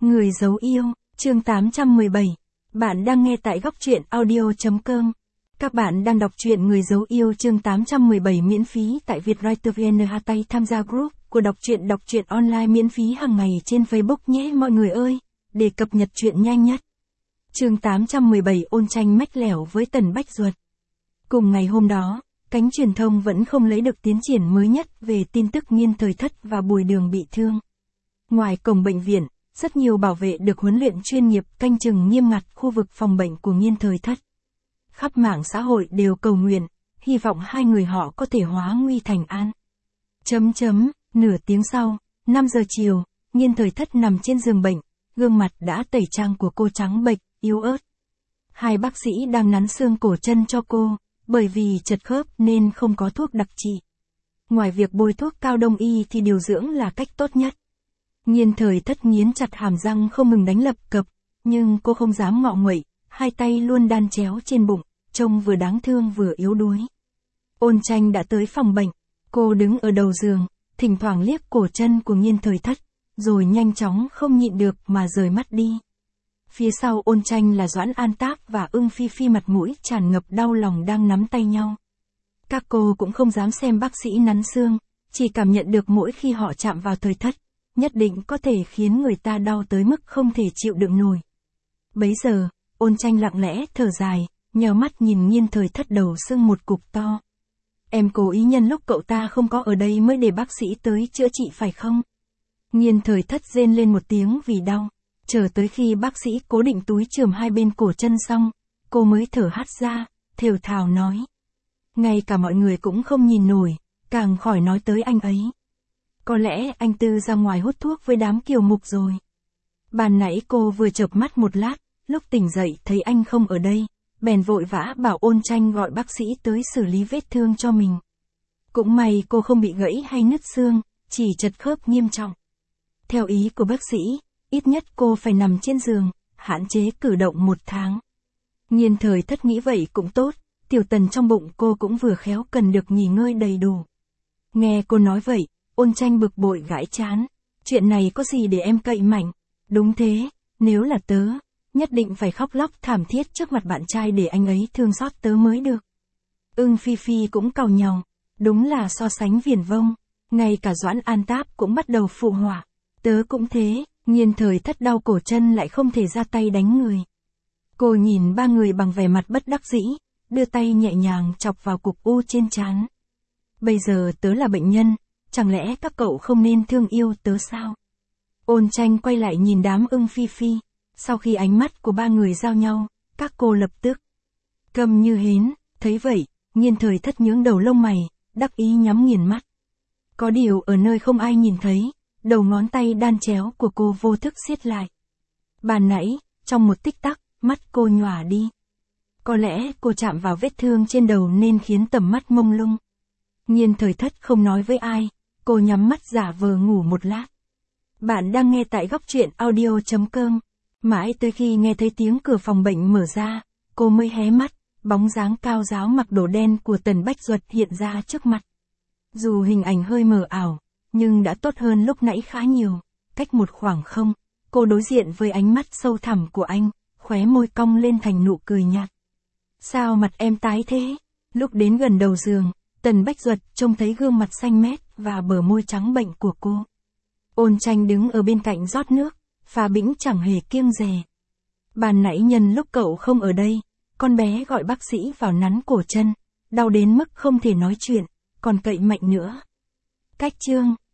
Người giấu yêu, chương 817. Bạn đang nghe tại góc truyện audio.com. Các bạn đang đọc truyện Người giấu yêu chương 817 miễn phí tại Vietwriter VN. Tay tham gia group của đọc truyện online miễn phí hàng ngày trên Facebook nhé mọi người ơi, để cập nhật truyện nhanh nhất. Chương 817 ôn tranh mách lẻo với Tần Bách Duật. Cùng ngày hôm đó, cánh truyền thông vẫn không lấy được tiến triển mới nhất về tin tức Nghiên Thời Thất và Bùi Đường bị thương. Ngoài cổng bệnh viện, rất nhiều bảo vệ được huấn luyện chuyên nghiệp canh chừng nghiêm ngặt khu vực phòng bệnh của Nghiên Thời Thất. Khắp mạng xã hội đều cầu nguyện, hy vọng hai người họ có thể hóa nguy thành an. Nửa tiếng sau, 5 giờ chiều, Nghiên Thời Thất nằm trên giường bệnh, gương mặt đã tẩy trang của cô trắng bệch, yếu ớt. Hai bác sĩ đang nắn xương cổ chân cho cô, bởi vì chật khớp nên không có thuốc đặc trị. Ngoài việc bôi thuốc cao đông y thì điều dưỡng là cách tốt nhất. Nghiên Thời Thất nghiến chặt hàm răng không ngừng đánh lập cập, nhưng cô không dám ngọ nguậy, hai tay luôn đan chéo trên bụng, trông vừa đáng thương vừa yếu đuối. Ôn Tranh đã tới phòng bệnh, cô đứng ở đầu giường, thỉnh thoảng liếc cổ chân của Nghiên Thời Thất, rồi nhanh chóng không nhịn được mà rời mắt đi. Phía sau Ôn Tranh là Doãn An Táp và Ưng Phi Phi mặt mũi tràn ngập đau lòng đang nắm tay nhau. Các cô cũng không dám xem bác sĩ nắn xương, chỉ cảm nhận được mỗi khi họ chạm vào Thời Thất, nhất định có thể khiến người ta đau tới mức không thể chịu đựng nổi. Bấy giờ, Ôn Tranh lặng lẽ thở dài, nhờ mắt nhìn Nghiên Thời Thất đầu sưng một cục to. Em cố ý nhân lúc cậu ta không có ở đây mới để bác sĩ tới chữa trị phải không? Nghiên Thời Thất rên lên một tiếng vì đau. Chờ tới khi bác sĩ cố định túi chườm hai bên cổ chân xong, cô mới thở hắt ra, thều thào nói. Ngay cả mọi người cũng không nhìn nổi, càng khỏi nói tới anh ấy. Có lẽ anh Tư ra ngoài hút thuốc với đám kiều mục rồi. Ban nãy cô vừa chợp mắt một lát, lúc tỉnh dậy thấy anh không ở đây, bèn vội vã bảo Ôn Tranh gọi bác sĩ tới xử lý vết thương cho mình. Cũng may cô không bị gãy hay nứt xương, chỉ chật khớp nghiêm trọng. Theo ý của bác sĩ, ít nhất cô phải nằm trên giường, hạn chế cử động 1 tháng. Nghiên Thời Thất nghĩ vậy cũng tốt, tiểu Tần trong bụng cô cũng vừa khéo cần được nghỉ ngơi đầy đủ. Nghe cô nói vậy, Ôn Tranh bực bội gãi trán. Chuyện này có gì để em cậy mạnh? Đúng thế, nếu là tớ, nhất định phải khóc lóc thảm thiết trước mặt bạn trai để anh ấy thương xót tớ mới được. Ưng Phi Phi cũng càu nhàu, đúng là so sánh viển vông, ngay cả Doãn An Táp cũng bắt đầu phụ họa. Tớ cũng thế. Nghiên Thời Thất đau cổ chân lại không thể ra tay đánh người. Cô nhìn ba người bằng vẻ mặt bất đắc dĩ, đưa tay nhẹ nhàng chọc vào cục u trên trán. Bây giờ tớ là bệnh nhân, chẳng lẽ các cậu không nên thương yêu tớ sao? Ôn Tranh quay lại nhìn đám Ưng Phi Phi, sau khi ánh mắt của ba người giao nhau, các cô lập tức câm như hến. Thấy vậy, Nghiên Thời Thất nhướng đầu lông mày, đắc ý nhắm nghiền mắt. Có điều ở nơi không ai nhìn thấy, đầu ngón tay đan chéo của cô vô thức siết lại. Ban nãy, trong một tích tắc, mắt cô nhòa đi. Có lẽ cô chạm vào vết thương trên đầu nên khiến tầm mắt mông lung. Nghiên Thời Thất không nói với ai, cô nhắm mắt giả vờ ngủ một lát. Bạn đang nghe tại góc truyện audio.com. Mãi tới khi nghe thấy tiếng cửa phòng bệnh mở ra, cô mới hé mắt, bóng dáng cao ráo mặc đồ đen của Tần Bách Duật hiện ra trước mặt. Dù hình ảnh hơi mờ ảo, nhưng đã tốt hơn lúc nãy khá nhiều. Cách một khoảng không, cô đối diện với ánh mắt sâu thẳm của anh, khóe môi cong lên thành nụ cười nhạt. Sao mặt em tái thế? Lúc đến gần đầu giường, Tần Bách Duật trông thấy gương mặt xanh mét và bờ môi trắng bệnh của cô. Ôn Tranh đứng ở bên cạnh rót nước, pha bĩnh chẳng hề kiêng dè. Ban nãy nhân lúc cậu không ở đây, con bé gọi bác sĩ vào nắn cổ chân, đau đến mức không thể nói chuyện, còn cậy mạnh nữa. Cách chương